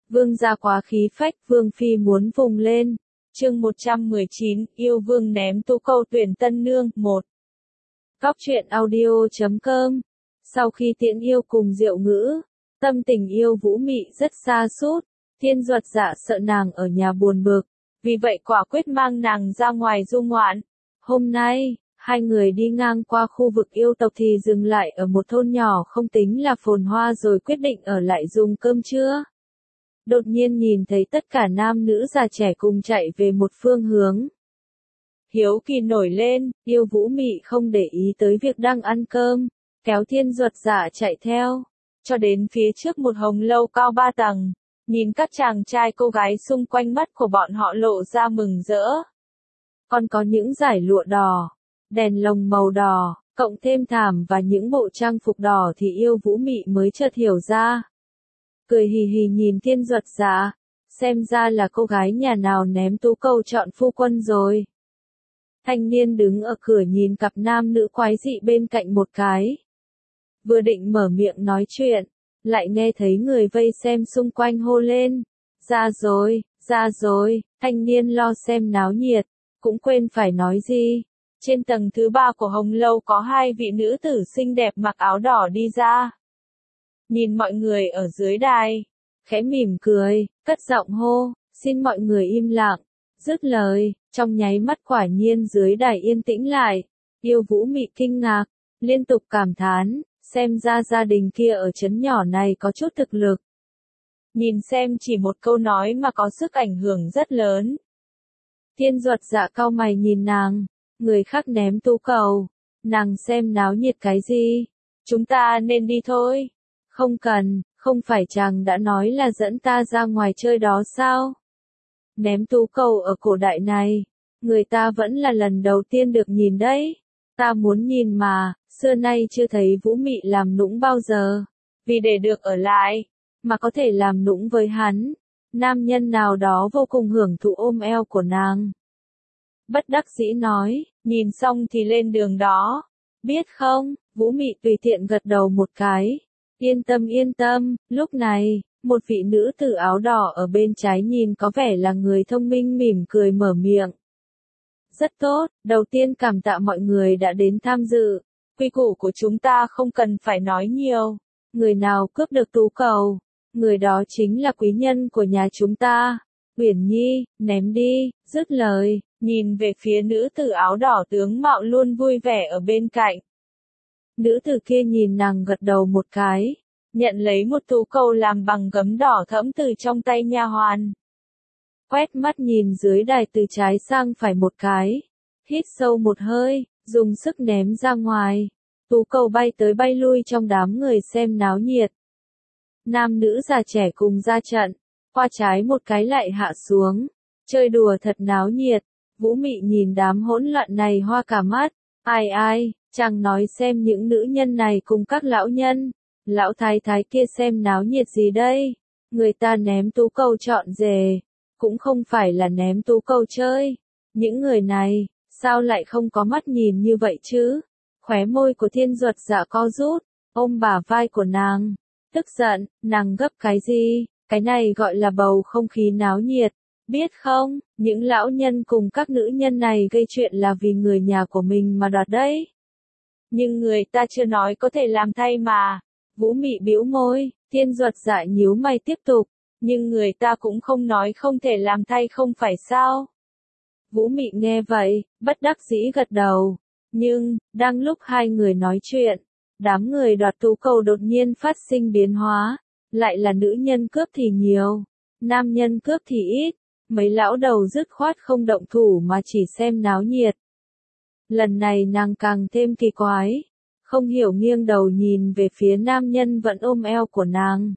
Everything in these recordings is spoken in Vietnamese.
Vương gia quá khí phách, Vương phi muốn vùng lên. Chương 119, yêu vương ném tú câu tuyển tân nương, 1. Góc truyện audio.com. Sau khi tiễn yêu cùng Diệu Ngữ, tâm tình yêu Vũ Mị rất sa sút. Thiên Duật Dạ sợ nàng ở nhà buồn bực, vì vậy quả quyết mang nàng ra ngoài du ngoạn. Hôm nay, hai người đi ngang qua khu vực yêu tộc thì dừng lại ở một thôn nhỏ không tính là phồn hoa rồi quyết định ở lại dùng cơm trưa. Đột nhiên nhìn thấy tất cả nam nữ già trẻ cùng chạy về một phương hướng. Hiếu kỳ nổi lên, yêu Vũ Mị không để ý tới việc đang ăn cơm, kéo Thiên Duật Dạ chạy theo, cho đến phía trước một hồng lâu cao 3 tầng, nhìn các chàng trai cô gái xung quanh, mắt của bọn họ lộ ra mừng rỡ. Còn có những dải lụa đỏ, đèn lồng màu đỏ, cộng thêm thảm và những bộ trang phục đỏ thì yêu Vũ Mị mới chợt hiểu ra. Cười hì hì nhìn Thiên Duật Dạ, xem ra là cô gái nhà nào ném tú câu chọn phu quân rồi. Thanh niên đứng ở cửa nhìn cặp nam nữ quái dị bên cạnh một cái. Vừa định mở miệng nói chuyện, lại nghe thấy người vây xem xung quanh hô lên. Ra rồi, thanh niên lo xem náo nhiệt, cũng quên phải nói gì. Trên tầng thứ 3 của hồng lâu có hai vị nữ tử xinh đẹp mặc áo đỏ đi ra. Nhìn mọi người ở dưới đài, khẽ mỉm cười, cất giọng hô, xin mọi người im lặng. Dứt lời, trong nháy mắt quả nhiên dưới đài yên tĩnh lại. Yêu Vũ Mị kinh ngạc, liên tục cảm thán, xem ra gia đình kia ở trấn nhỏ này có chút thực lực. Nhìn xem chỉ một câu nói mà có sức ảnh hưởng rất lớn. Thiên Duật Dạ cau mày nhìn nàng, người khác ném tú cầu, nàng xem náo nhiệt cái gì, chúng ta nên đi thôi. Không cần, không phải chàng đã nói là dẫn ta ra ngoài chơi đó sao? Ném tú cầu ở cổ đại này, người ta vẫn là lần đầu tiên được nhìn đấy. Ta muốn nhìn mà, xưa nay chưa thấy Vũ Mị làm nũng bao giờ. Vì để được ở lại, mà có thể làm nũng với hắn, nam nhân nào đó vô cùng hưởng thụ ôm eo của nàng. Bất đắc dĩ nói, nhìn xong thì lên đường đó. Biết không, Vũ Mị tùy tiện gật đầu một cái. Yên tâm, lúc này, một vị nữ tử áo đỏ ở bên trái nhìn có vẻ là người thông minh mỉm cười mở miệng. Rất tốt, đầu tiên cảm tạ mọi người đã đến tham dự. Quy củ của chúng ta không cần phải nói nhiều. Người nào cướp được tú cầu, người đó chính là quý nhân của nhà chúng ta. Uyển Nhi, ném đi. Dứt lời, nhìn về phía nữ tử áo đỏ tướng mạo luôn vui vẻ ở bên cạnh. Nữ tử kia nhìn nàng gật đầu một cái, nhận lấy một tú cầu làm bằng gấm đỏ thẫm từ trong tay nha hoàn. Quét mắt nhìn dưới đài từ trái sang phải một cái, hít sâu một hơi, dùng sức ném ra ngoài. Tú cầu bay tới bay lui trong đám người xem náo nhiệt. Nam nữ già trẻ cùng ra trận, qua trái một cái lại hạ xuống, chơi đùa thật náo nhiệt. Vũ Mị nhìn đám hỗn loạn này hoa cả mắt. Ai, chàng nói xem những nữ nhân này cùng các lão nhân, lão thái thái kia xem náo nhiệt gì đây? Người ta ném tú câu chọn rể, cũng không phải là ném tú câu chơi. Những người này, sao lại không có mắt nhìn như vậy chứ? Khóe môi của Thiên Duật Dạ co rút, ôm bả vai của nàng. Tức giận, nàng gấp cái gì? Cái này gọi là bầu không khí náo nhiệt. Biết không, những lão nhân cùng các nữ nhân này gây chuyện là vì người nhà của mình mà đoạt đấy. Nhưng người ta chưa nói có thể làm thay mà. Vũ Mị bĩu môi, Thiên Duật Dạ nhíu mày tiếp tục. Nhưng người ta cũng không nói không thể làm thay không phải sao? Vũ Mị nghe vậy, bất đắc dĩ gật đầu. Nhưng, đang lúc hai người nói chuyện, đám người đoạt tú cầu đột nhiên phát sinh biến hóa. Lại là nữ nhân cướp thì nhiều, nam nhân cướp thì ít. Mấy lão đầu dứt khoát không động thủ mà chỉ xem náo nhiệt. Lần này nàng càng thêm kỳ quái, không hiểu nghiêng đầu nhìn về phía nam nhân vẫn ôm eo của nàng.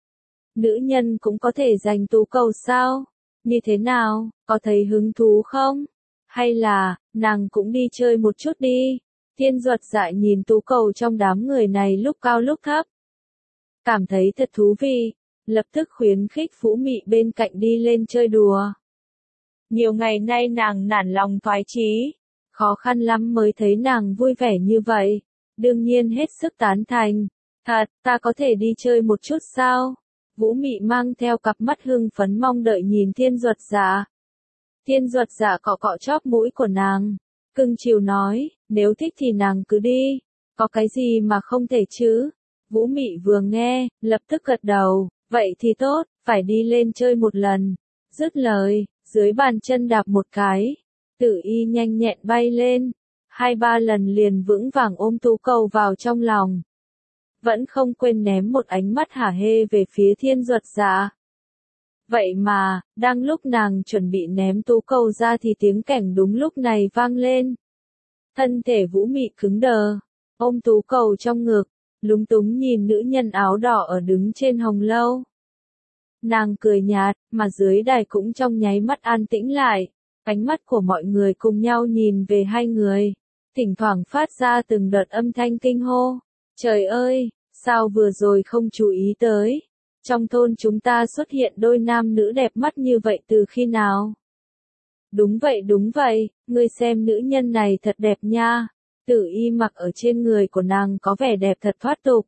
Nữ nhân cũng có thể giành tú cầu sao? Như thế nào, có thấy hứng thú không? Hay là, nàng cũng đi chơi một chút đi? Thiên Duật Dạ nhìn tú cầu trong đám người này lúc cao lúc thấp. Cảm thấy thật thú vị. Lập tức khuyến khích Vũ Mị bên cạnh đi lên chơi đùa. Nhiều ngày nay nàng nản lòng thoái chí, khó khăn lắm mới thấy nàng vui vẻ như vậy, đương nhiên hết sức tán thành. Thật, ta có thể đi chơi một chút sao? Vũ Mị mang theo cặp mắt hưng phấn mong đợi nhìn Thiên Duật Dạ. Thiên Duật Dạ cọ cọ chóp mũi của nàng, cưng chiều nói, nếu thích thì nàng cứ đi, có cái gì mà không thể chứ. Vũ Mị vừa nghe, lập tức gật đầu, vậy thì tốt, phải đi lên chơi một lần. Dứt lời, dưới bàn chân đạp một cái, Tử Y nhanh nhẹn bay lên, 2-3 lần liền vững vàng ôm Tú Cầu vào trong lòng. Vẫn không quên ném một ánh mắt hả hê về phía Thiên Duật Dạ. Vậy mà, đang lúc nàng chuẩn bị ném Tú Cầu ra thì tiếng kẻng đúng lúc này vang lên. Thân thể Vũ Mị cứng đờ, ôm Tú Cầu trong ngực, lúng túng nhìn nữ nhân áo đỏ ở đứng trên hồng lâu. Nàng cười nhạt, mà dưới đài cũng trong nháy mắt an tĩnh lại, ánh mắt của mọi người cùng nhau nhìn về hai người, thỉnh thoảng phát ra từng đợt âm thanh kinh hô. Trời ơi, sao vừa rồi không chú ý tới? Trong thôn chúng ta xuất hiện đôi nam nữ đẹp mắt như vậy từ khi nào? Đúng vậy, ngươi xem nữ nhân này thật đẹp nha. Tử Y mặc ở trên người của nàng có vẻ đẹp thật thoát tục.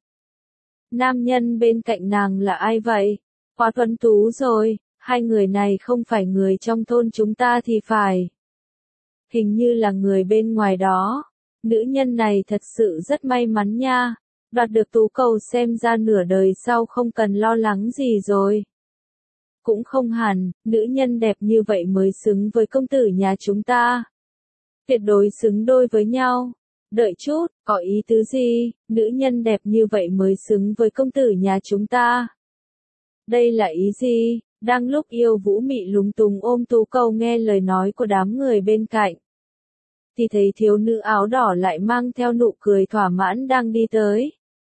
Nam nhân bên cạnh nàng là ai vậy? Quá tuấn tú rồi, hai người này không phải người trong thôn chúng ta thì phải. Hình như là người bên ngoài đó. Nữ nhân này thật sự rất may mắn nha. Đoạt được Tú Cầu xem ra nửa đời sau không cần lo lắng gì rồi. Cũng không hẳn, nữ nhân đẹp như vậy mới xứng với công tử nhà chúng ta. Tuyệt đối xứng đôi với nhau. Đợi chút, có ý tứ gì, nữ nhân đẹp như vậy mới xứng với công tử nhà chúng ta. Đây là ý gì? Đang lúc Yêu Vũ Mị lúng túng ôm Tú Cầu nghe lời nói của đám người bên cạnh, thì thấy thiếu nữ áo đỏ lại mang theo nụ cười thỏa mãn đang đi tới.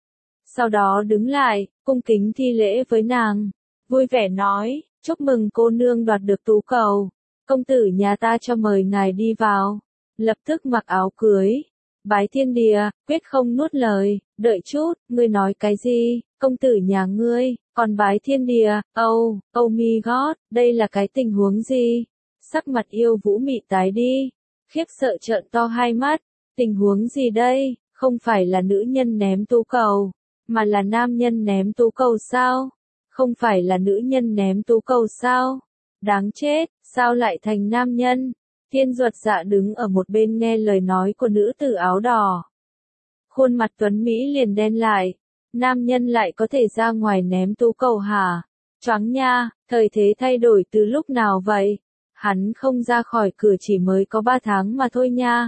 Sau đó đứng lại, cung kính thi lễ với nàng, vui vẻ nói, chúc mừng cô nương đoạt được Tú Cầu, công tử nhà ta cho mời ngài đi vào. Lập tức mặc áo cưới, bái thiên địa, quyết không nuốt lời, đợi chút, ngươi nói cái gì, công tử nhà ngươi, còn bái thiên địa, oh my god, đây là cái tình huống gì? Sắc mặt Yêu Vũ Mị tái đi, khiếp sợ trợn to hai mắt, tình huống gì đây, không phải là nữ nhân ném Tú Cầu, mà là nam nhân ném Tú Cầu sao? Không phải là nữ nhân ném Tú Cầu sao? Đáng chết, sao lại thành nam nhân? Thiên Duật Dạ đứng ở một bên nghe lời nói của nữ tử áo đỏ. Khuôn mặt tuấn Mỹ liền đen lại, nam nhân lại có thể ra ngoài ném Tú Cầu hả? Choáng nha, thời thế thay đổi từ lúc nào vậy? Hắn không ra khỏi cửa chỉ mới có 3 tháng mà thôi nha.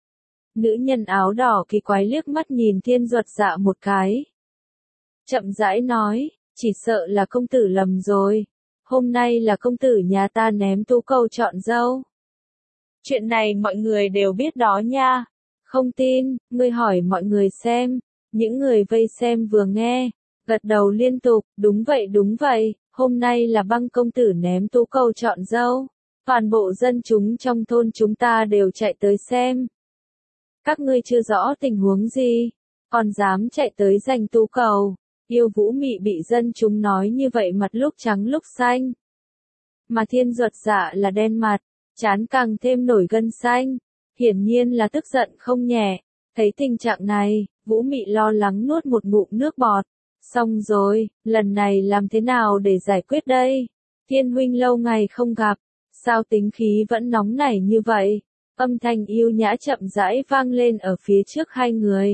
Nữ nhân áo đỏ kỳ quái liếc mắt nhìn Thiên Duật Dạ một cái. Chậm rãi nói, chỉ sợ là công tử lầm rồi. Hôm nay là công tử nhà ta ném Tú Cầu chọn dâu. Chuyện này mọi người đều biết đó nha. Không tin, ngươi hỏi mọi người xem. Những người vây xem vừa nghe, gật đầu liên tục, đúng vậy, hôm nay là Băng công tử ném Tú Cầu chọn dâu. Toàn bộ dân chúng trong thôn chúng ta đều chạy tới xem. Các ngươi chưa rõ tình huống gì, còn dám chạy tới giành Tú Cầu. Yêu Vũ Mị bị dân chúng nói như vậy mặt lúc trắng lúc xanh. Mà Thiên Duật Dạ là đen mặt, trán càng thêm nổi gân xanh, hiển nhiên là tức giận không nhẹ. Thấy tình trạng này, Vũ Mị lo lắng nuốt một ngụm nước bọt. Xong rồi, lần này làm thế nào để giải quyết đây? Thiên huynh lâu ngày không gặp, sao tính khí vẫn nóng nảy như vậy? Âm thanh yêu nhã chậm rãi vang lên ở phía trước hai người.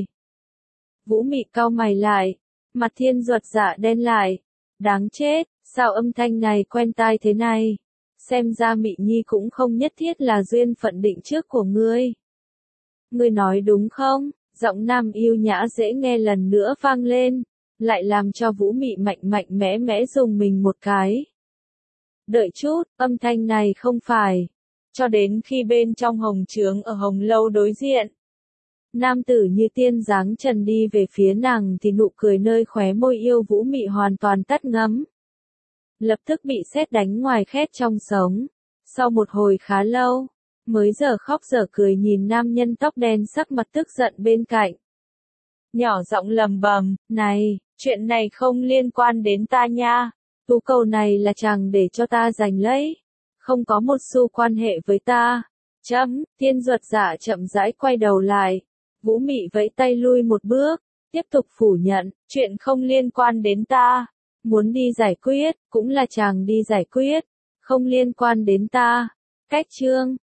Vũ Mị cau mày lại, mặt Thiên Duật Dạ đen lại. Đáng chết, sao âm thanh này quen tai thế này? Xem ra Mị Nhi cũng không nhất thiết là duyên phận định trước của ngươi. Ngươi nói đúng không? Giọng nam yêu nhã dễ nghe lần nữa vang lên, lại làm cho Vũ Mị mạnh mẽ dùng mình một cái. Đợi chút, âm thanh này không phải. Cho đến khi bên trong hồng trướng ở hồng lâu đối diện, nam tử như tiên dáng trần đi về phía nàng thì nụ cười nơi khóe môi Yêu Vũ Mị hoàn toàn tắt ngấm. Lập tức bị sét đánh ngoài khét trong sống. Sau một hồi khá lâu, mới giờ khóc giờ cười nhìn nam nhân tóc đen sắc mặt tức giận bên cạnh. Nhỏ giọng lầm bầm, này, chuyện này không liên quan đến ta nha. Tú Cầu này là chàng để cho ta giành lấy, không có một xu quan hệ với ta. Thiên Duật Dạ chậm rãi quay đầu lại. Vũ Mị vẫy tay lui một bước, tiếp tục phủ nhận, chuyện không liên quan đến ta. muốn đi giải quyết, cũng là chàng đi giải quyết, không liên quan đến ta. Cách chương